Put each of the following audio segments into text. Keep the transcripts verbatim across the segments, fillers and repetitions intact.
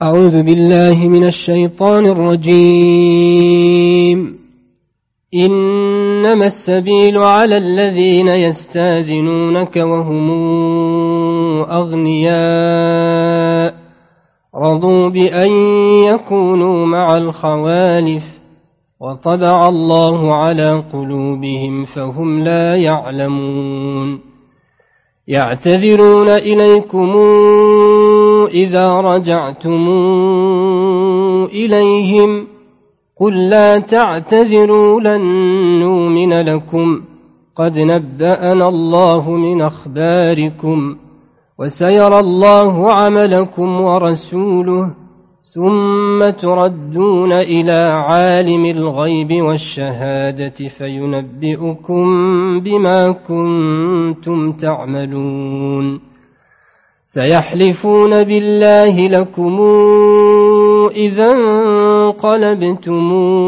أعوذ بالله من الشيطان الرجيم. إنما السبيل على الذين يستاذنونك وهم أغنياء رضوا بأن يكونوا مع الخوالف وطبع الله على قلوبهم فهم لا يعلمون. يعتذرون إليكم إذا رجعتم إليهم قل لا تعتذروا لن نؤمن لكم قد نبأنا الله من أخباركم وسيرى الله عملكم ورسوله ثم تردون إلى عالم الغيب والشهادة فينبئكم بما كنتم تعملون. سيحلفون بالله لكم إذا انقلبتم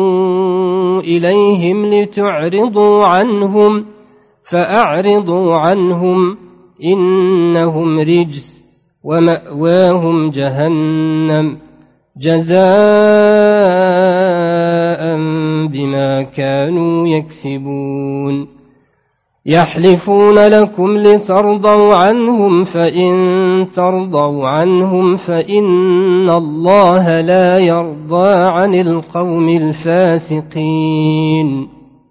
إليهم لتعرضوا عنهم فأعرضوا عنهم إنهم رجس ومأواهم جهنم جزاء بما كانوا يكسبون. يحلفون لكم لترضوا عنهم فإن ترضوا عنهم فإن الله لا يرضى عن القوم الفاسقين.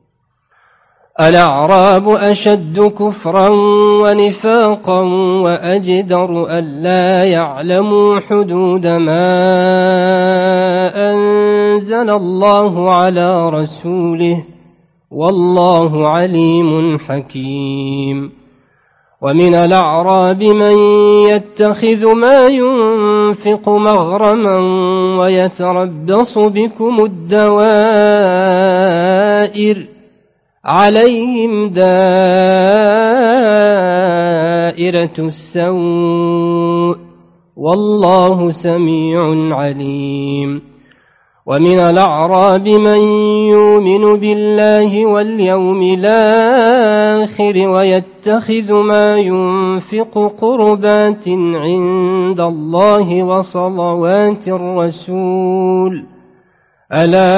الأعراب أشد كفرا ونفاقا وأجدر ألا يعلموا حدود ما أنزل الله على رسوله والله عليم حكيم. ومن الأعراب من يتخذ ما ينفق مغرما ويتربص بكم الدوائر عليهم دائرة السوء والله سميع عليم. ومن الأعراب من يؤمن بالله واليوم الآخر ويتخذ ما ينفق قربات عند الله وصلوات الرسول ألا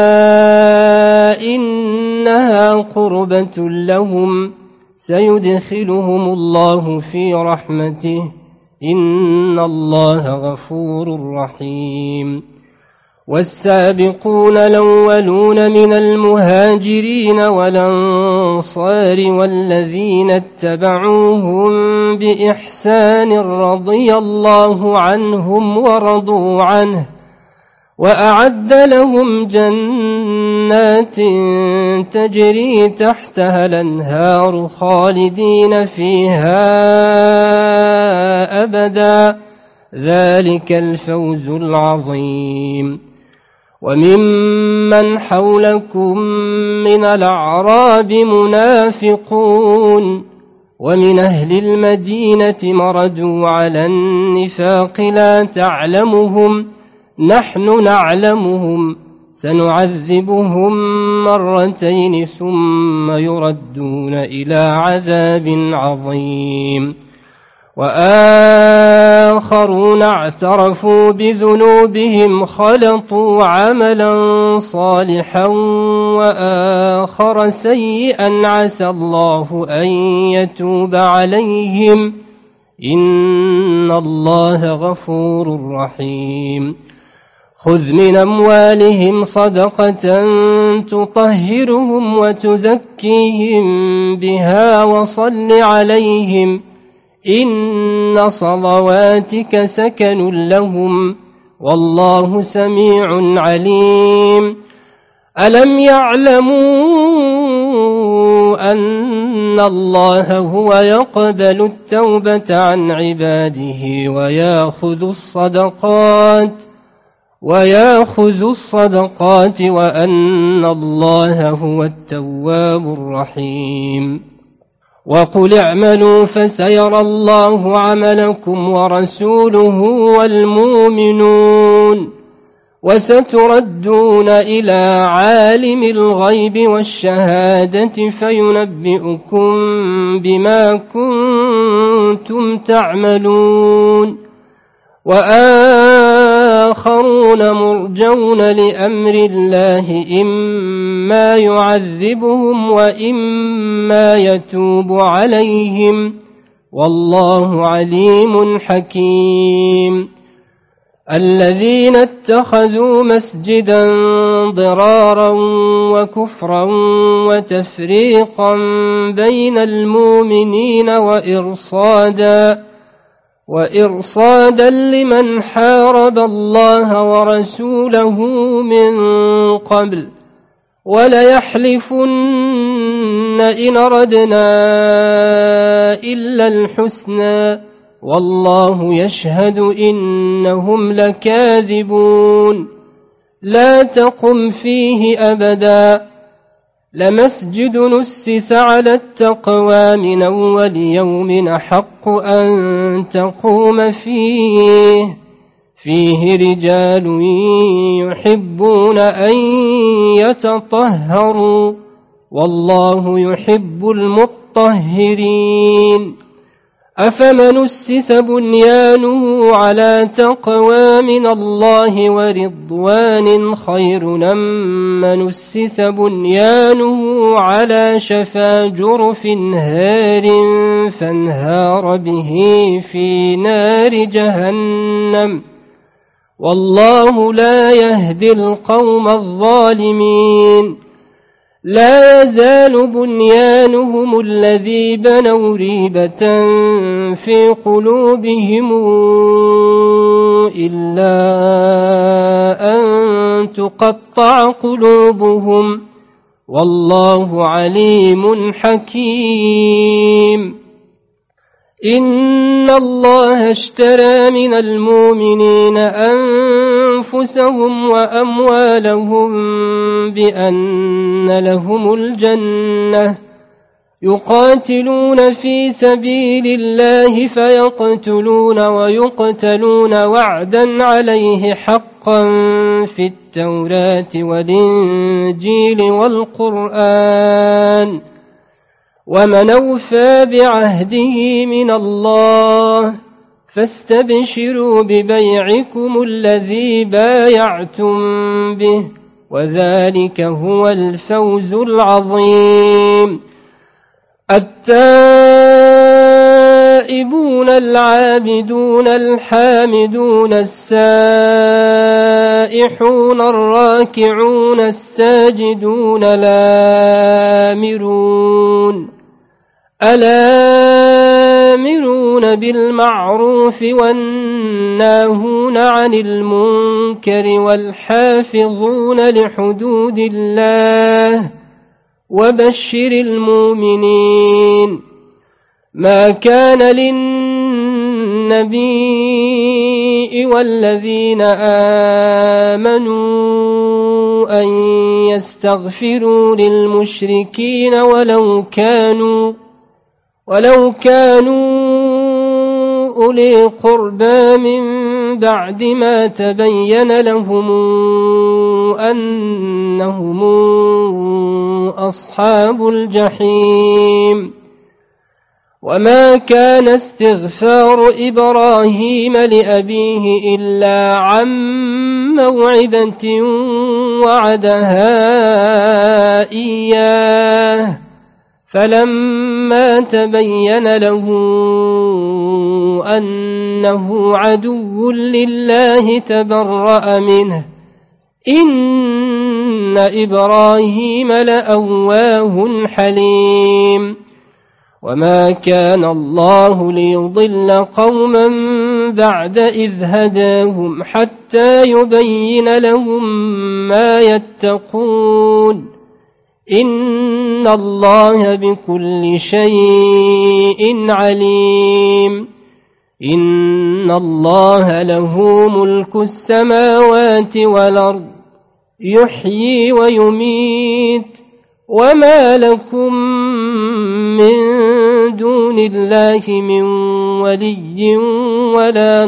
إنها قربة لهم سيدخلهم الله في رحمته إن الله غفور رحيم. والسابقون الأولون من المهاجرين والأنصار والذين اتبعوهم بإحسان رضي الله عنهم ورضوا عنه وأعد لهم جنات تجري تحتها الأنهار خالدين فيها أبدا ذلك الفوز العظيم. وممن حولكم من الأعراب منافقون ومن أهل المدينة مردوا على النفاق لا تعلمهم نحن نعلمهم سنعذبهم مرتين ثم يردون إلى عذاب عظيم. وآخرون اعترفوا بذنوبهم خلطوا عملا صالحا وآخر سيئا عسى الله أن يتوب عليهم إن الله غفور رحيم. خذ من أموالهم صدقة تطهرهم وتزكيهم بها وصل عليهم إن صلواتك سكن لهم والله سميع عليم. ألم يعلموا أن الله هو يقبل التوبة عن عباده ويأخذ الصدقات ويأخذ الصدقات وأن الله هو التواب الرحيم. وقل اعملوا فسيرى الله عملكم ورسوله والمؤمنون وستردون إلى عالم الغيب والشهادة فينبئكم بما كنتم تعملون. وآخرون وآخرون مرجون لأمر الله إما يعذبهم وإما يتوب عليهم والله عليم حكيم. الذين اتخذوا مسجدا ضرارا وكفرا وتفريقا بين المؤمنين وإرصادا وإرصادا لمن حارب الله ورسوله من قبل وليحلفن إن أردنا إلا الحسنى والله يشهد إنهم لكاذبون. لا تقم فيه أبدا لمسجد نسس على التقوى من أول يوم أحق أن تقوم فيه فيه رجال يحبون أن يتطهروا والله يحب المطهرين. أفمن أسس بنيانه على تقوى من الله ورضوان خير أم من أسس بنيانه على شفا جرف هار فانهار به في نار جهنم والله لا يهدي القوم الظالمين. لا يزال بنيانهم الذي بنوا ريبة في قلوبهم إلا أن تقطع قلوبهم والله عليم حكيم. إن الله اشترى من المؤمنين أنفسهم وأموالهم بأن لهم الجنة يقاتلون في سبيل الله فيقتلون ويقتلون وعدا عليه حقا في التوراة والإنجيل والقرآن ومن أوفى بعهده من الله فاستبشروا ببيعكم الذي بايعتم به وذلك هو الفوز العظيم. التائبون العابدون الحامدون السائحون الراكعون الساجدون الآمرون الآمرون بالمعروف والناهون عن المنكر والحافظون لحدود الله وبشر المؤمنين. ما كان للنبي والذين آمنوا أن يستغفروا للمشركين ولو كانوا ولو كانوا أولي قربى من بعد ما تبين لهم أنهم أصحاب الجحيم. وما كان استغفار إبراهيم لأبيه إلا عن موعدة وعدها إياه فلما تبين له أنه عدو لله تبرأ منه إن إبراهيم لأواه حليم. وما كان الله ليضل قوما بعد إذ هداهم حتى يبين لهم ما يتقون إن الله بكل شيء عليم. إن الله له ملك السماوات والأرض يحيي ويميت وما لكم من دون الله من ولي ولا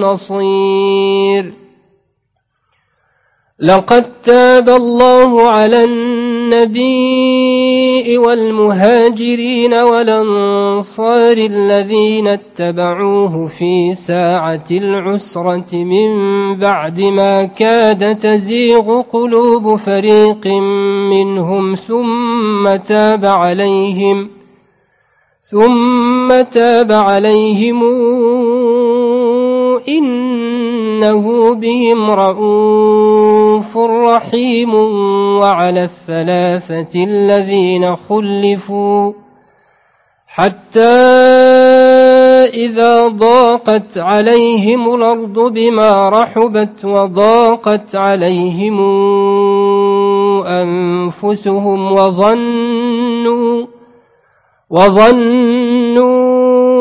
نصير. لقد تاب الله على النبي النبي والمهاجرين والأنصار الذين اتبعوه في ساعة العسرة من بعد ما كاد تزيغ قلوب فريق منهم ثم تاب عليهم ثم تاب عليهم إنه بهم رءوف رحيم. وعلى الثلاثة الذين خلفوا حتى إذا ضاقت عليهم الأرض بما رحبت وضاقت عليهم أنفسهم وظنوا وظنوا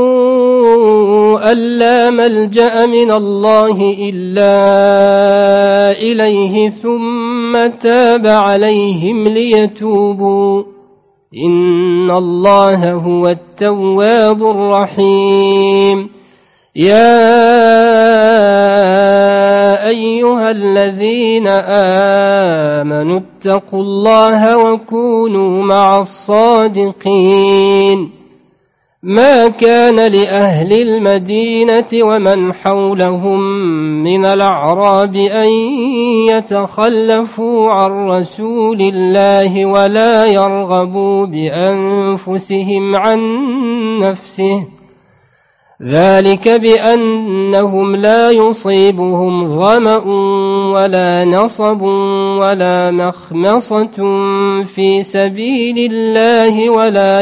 أن لا ملجأ من الله إلا إليه ثم تاب عليهم ليتوبوا إن الله هو التواب الرحيم. يا أيها الذين آمنوا اتقوا الله وكونوا مع الصادقين. ما كان لأهل المدينة ومن حولهم من الأعراب أن يتخلفوا عن رسول الله ولا يرغبوا بأنفسهم عن نفسه ذلك بأنهم لا يصيبهم ظمأ ولا نصب ولا مخمصة في سبيل الله ولا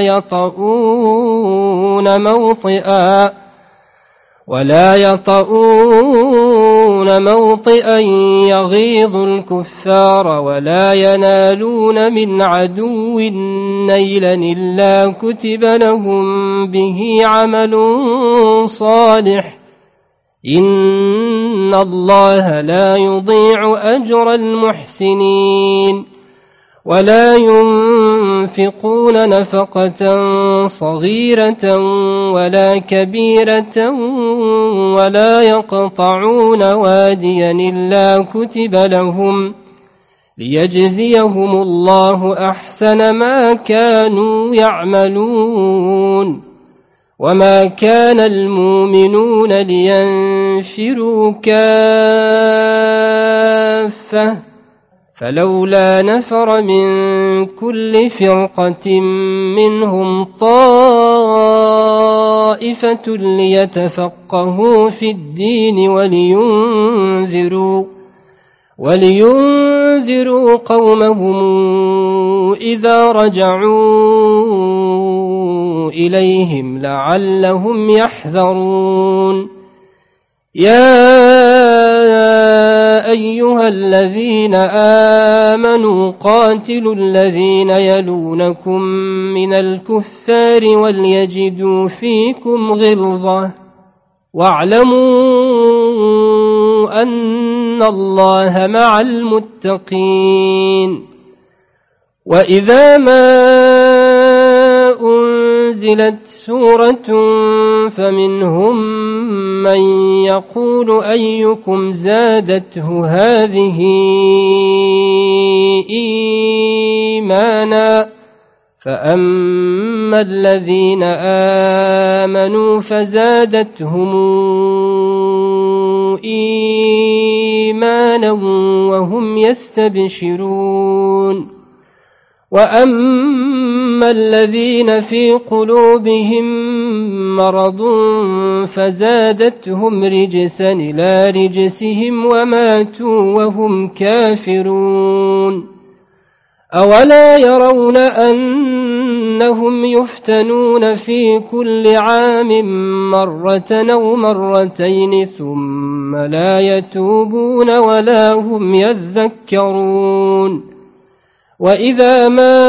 يطؤون موطئا ولا يطؤون موطئا يغيظ الكفار ولا ينالون من عدو نيلا إلا كتب لهم به عمل صالح إن الله لا يضيع أجر المحسنين. ولا ينفقون نفقة صغيرة ولا كبيرة ولا يقطعون واديا إلا كتب لهم ليجزيهم الله أحسن ما كانوا يعملون. وما كان المؤمنون لينفروا كافة فلولا نفر من كل فرقة منهم طائفة ليتفقهوا في الدين ولينذروا ولينذروا قومهم إذا رجعوا إليهم لعلهم يحذرون. يا أيها الذين آمنوا قاتلوا الذين يلونكم من الكفار وليجدوا فيكم غلظة واعلموا أن الله مع المتقين. وإذا ما أنزلت سورة فمنهم من يقول أيكم زادته هذه إيمانا فأما الذين آمنوا فزادتهم إيمانا وهم يستبشرون. وأما الذين في قلوبهم مرض فزادتهم رجسا إلى رجسهم وماتوا وهم كافرون. أولا يرون أنهم يفتنون في كل عام مرة أو مرتين ثم لا يتوبون ولا هم يذكرون. وإذا ما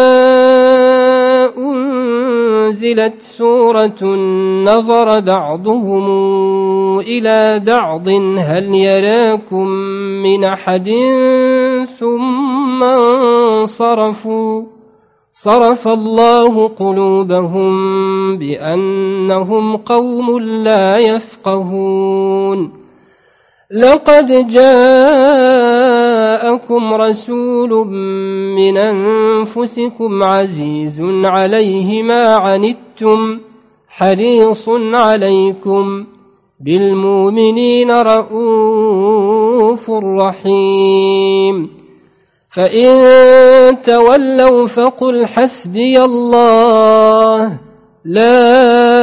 أنزلت سورة نظر بعضهم إلى بعض هل يراكم من أحد ثم انصرفوا صرف الله قلوبهم بأنهم قوم لا يفقهون. لقد جاء جاءكم رسول من أنفسكم عزيز عليه ما عنتم حريص عليكم بالمؤمنين رؤوف رحيم فإن تولوا فقل حسبي الله لا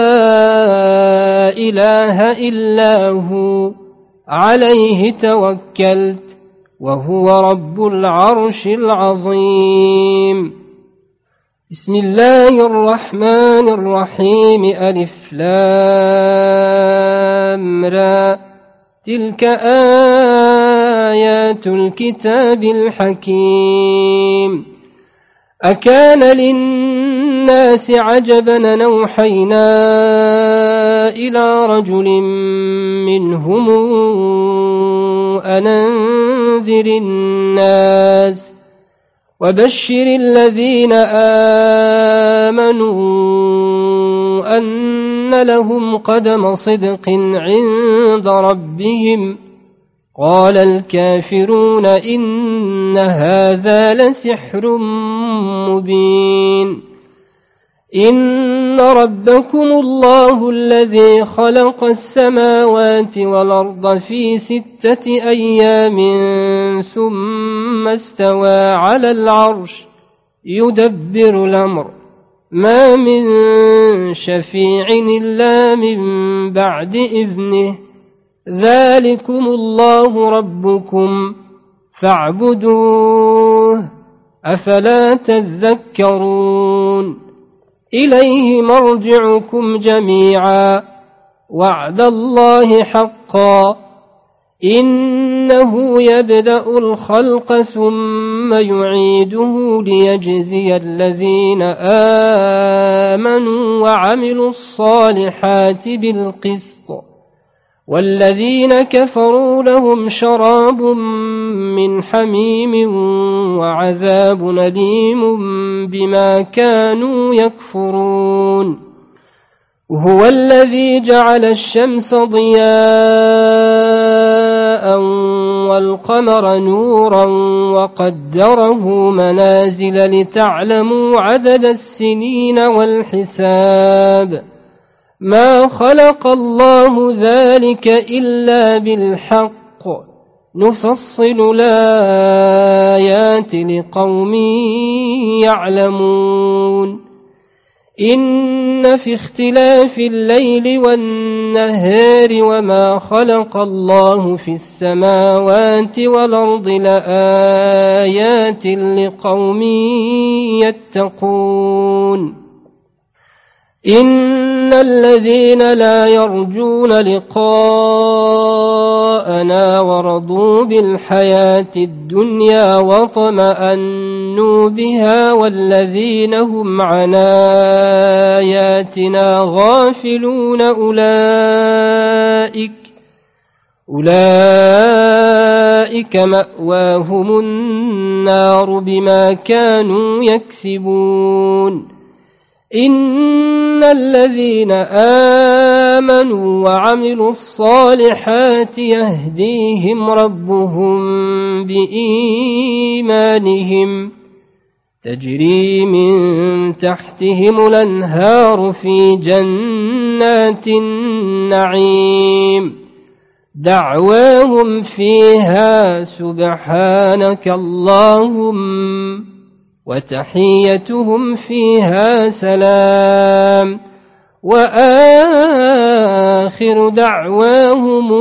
إله إلا هو عليه توكلت وهو رب العرش العظيم. بسم الله الرحمن الرحيم ألف لام را تلك آيات الكتاب الحكيم. أكان للناس عجبا نوحينا إلى رجل منهم أن أنذر الناس وبشر الذين آمنوا أن لهم قدم صدق عند ربهم قال الكافرون إن هذا لسحر مبين. إن ربكم الله الذي خلق السماوات والأرض في ستة أيام ثم استوى على العرش يدبر الأمر ما من شفيع إلا من بعد إذنه ذلكم الله ربكم فاعبدوه أفلا تذكرون. إليه مرجعكم جميعا وعد الله حقا إنه يبدأ الخلق ثم يعيده ليجزي الذين آمنوا وعملوا الصالحات بالقسط والذين كفروا لهم شراب من حميم وعذاب أليم بما كانوا يكفرون. هو الذي جعل الشمس ضياء والقمر نورا وقدره منازل لتعلموا عدد السنين والحساب ما خلق الله ذلك إلا بالحق نفصل الآيات لقوم يعلمون. إن في اختلاف الليل والنهار وما خلق الله في السماوات والأرض لآيات لقوم يتقون. إن الذين لا يرجون لقاءنا ورضوا بالحياة الدنيا وطمأنوا بها والذين هم عن آياتنا غافلون أولئك أولئك مأواهم النار بما كانوا يكسبون. إن الذين آمنوا وعملوا الصالحات يهديهم ربهم بإيمانهم تجري من تحتهم الأنهار في جنات النعيم دعواهم فيها سبحانك اللهم وتحيتهم فيها سلام وآخر دعواهم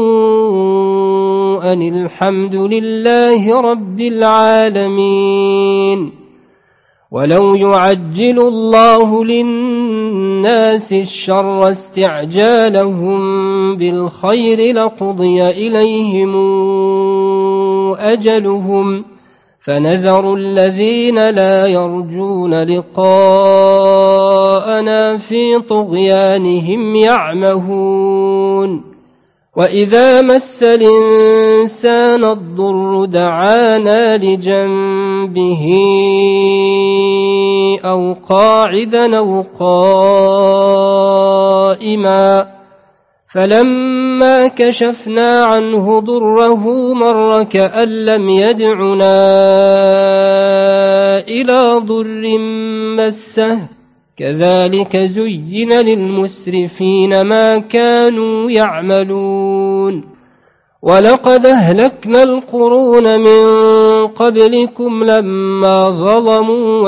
أن الحمد لله رب العالمين. ولو يعجل الله للناس الشر استعجالهم بالخير لقضي إليهم أجلهم فنذر الذين لا يرجون لقاءنا في طغيانهم يعمهون. وإذا مس الإنسان الضر دعانا لجنبه أو قاعدا أو قائما فلما كشفنا عنه ضره مر كأن لم يدعنا إلى ضر مسه كذلك زين للمسرفين ما كانوا يعملون ولقد أهلكنا القرون من قبلكم لما ظلموا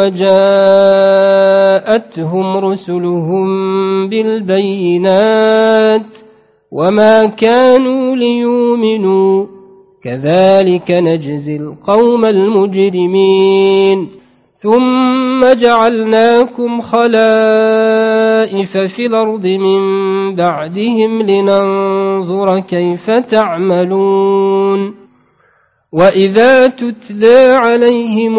وجاءتهم رسلهم بالبينات وما كانوا ليؤمنوا كذلك نجزي القوم المجرمين ثم جعلناكم خلائف في الأرض من بعدهم لننظر كيف تعملون وإذا تتلى عليهم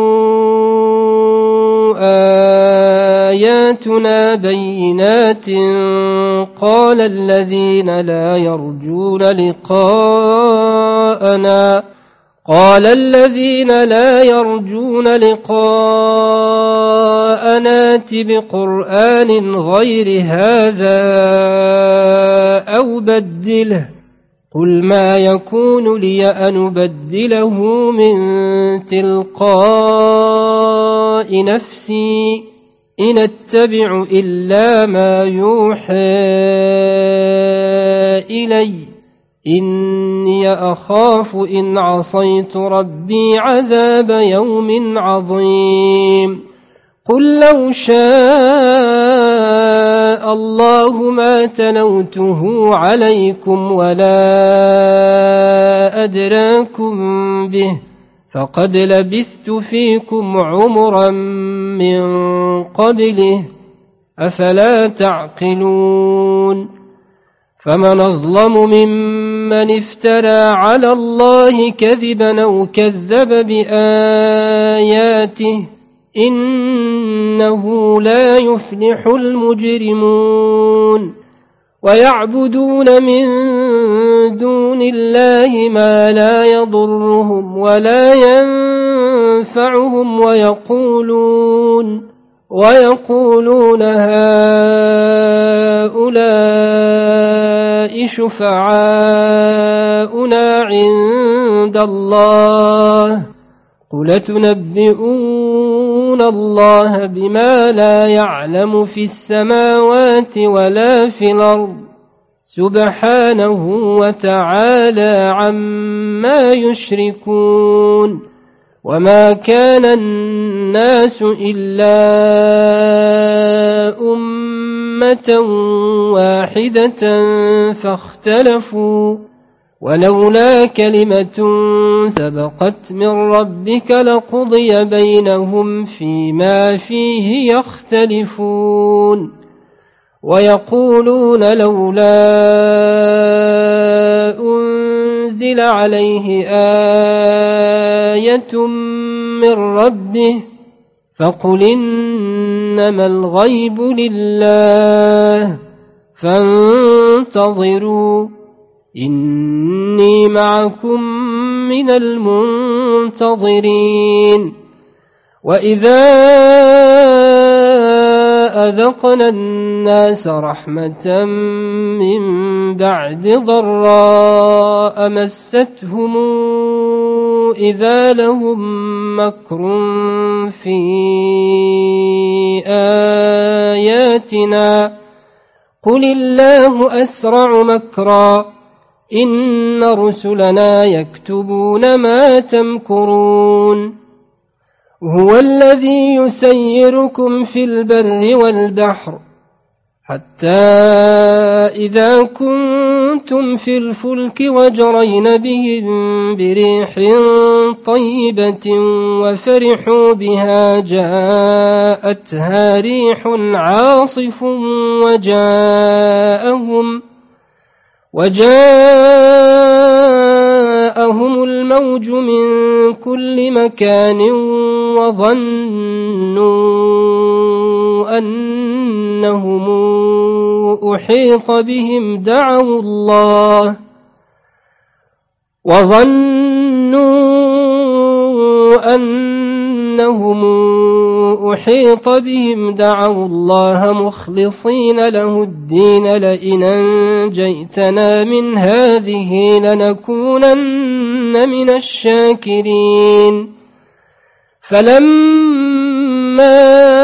آياتنا بينات قال الذين لا يرجون لقاءنا قال الذين لا يرجون لقاءنا ائت بقرآن غير هذا أو بدله قل ما يكون لي أن أبدله من تلقاء نفسي إن أتبع إلا ما يوحى إلي إني أخاف إن عصيت ربي عذاب يوم عظيم قل لو شاء الله ما تلوته عليكم ولا أدراكم به فقد لبثت فيكم عمرا من قبله أفلا تعقلون فمن أظلم ممن افترى على الله كذبا أو كذب بآياته إنه لا يفلح المجرمون ويعبدون من دون الله ما لا يضرهم ولا ينفعهم ويقولون ويقولون هؤلاء شفعاؤنا عند الله قل تنبئون الله بما لا يعلم في السماوات ولا في الأرض سبحانه وتعالى عما يشركون وما كان الناس إلا أمة واحدة فاختلفوا ولولا كلمة سبقت من ربك لقضي بينهم فيما فيه يختلفون ويقولون لولا أنزل عليه آية من ربه فقل إنما الغيب لله فانتظروا إني معكم من المنتظرين وإذا أذقنا الناس رحمة من بعد ضراء مستهم إذا لهم مكر في آياتنا قل الله أسرع مكرا إن رسلنا يكتبون ما تمكرون هو الذي يسيركم في البر والبحر حتى إذا كنتم في الفلك وجرين بهم بريح طيبة وفرحوا بها جاءتها ريح عاصف وجاءهم وجاءهم الموج من كل مكان وظنوا أنهم أحيط بهم دعوا الله وظنوا أن أنهم أحيط بهم دعوا الله مخلصين له الدين لئن أنجيتنا من هذه لنكونن من الشاكرين فلما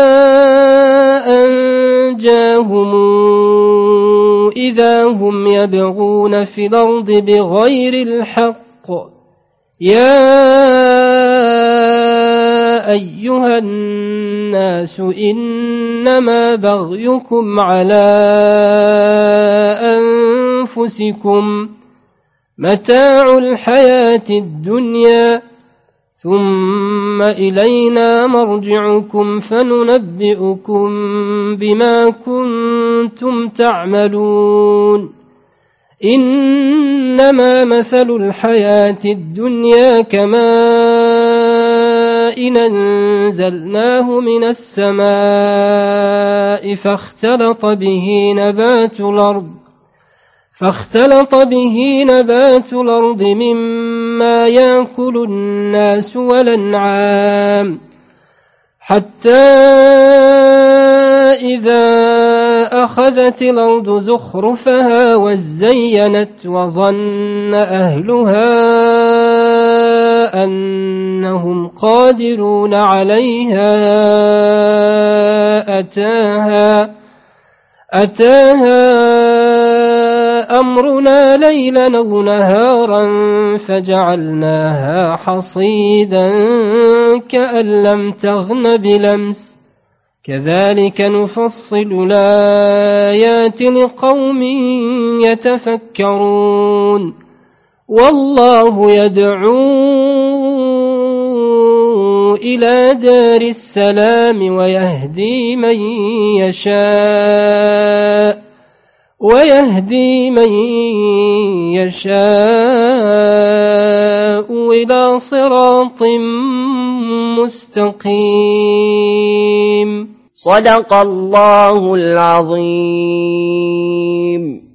أنجاهم إذا هم يبغون في الأرض بغير الحق يا أيها الناس إنما بغيكم على أنفسكم متاع الحياة الدنيا ثم إلينا مرجعكم فننبئكم بما كنتم تعملون إنما مثل الحياة الدنيا كماء أنزلناه من السماء فاختلط به نبات الأرض فاختلط به نبات الأرض مما يأكل الناس والأنعام حتى إذا أخذت الأرض زخرفها وزينت وظن أهلها أنهم قادرون عليها أتاها أتاها أمرنا ليلا أو نهارا فجعلناها حصيدا كأن لم تغن بلمس كذلك نفصل الآيات لقوم يتفكرون والله يدعو إلى دار السلام ويهدي من يشاء ويهدي من يشاء إلى صراط مستقيم. صدق الله العظيم.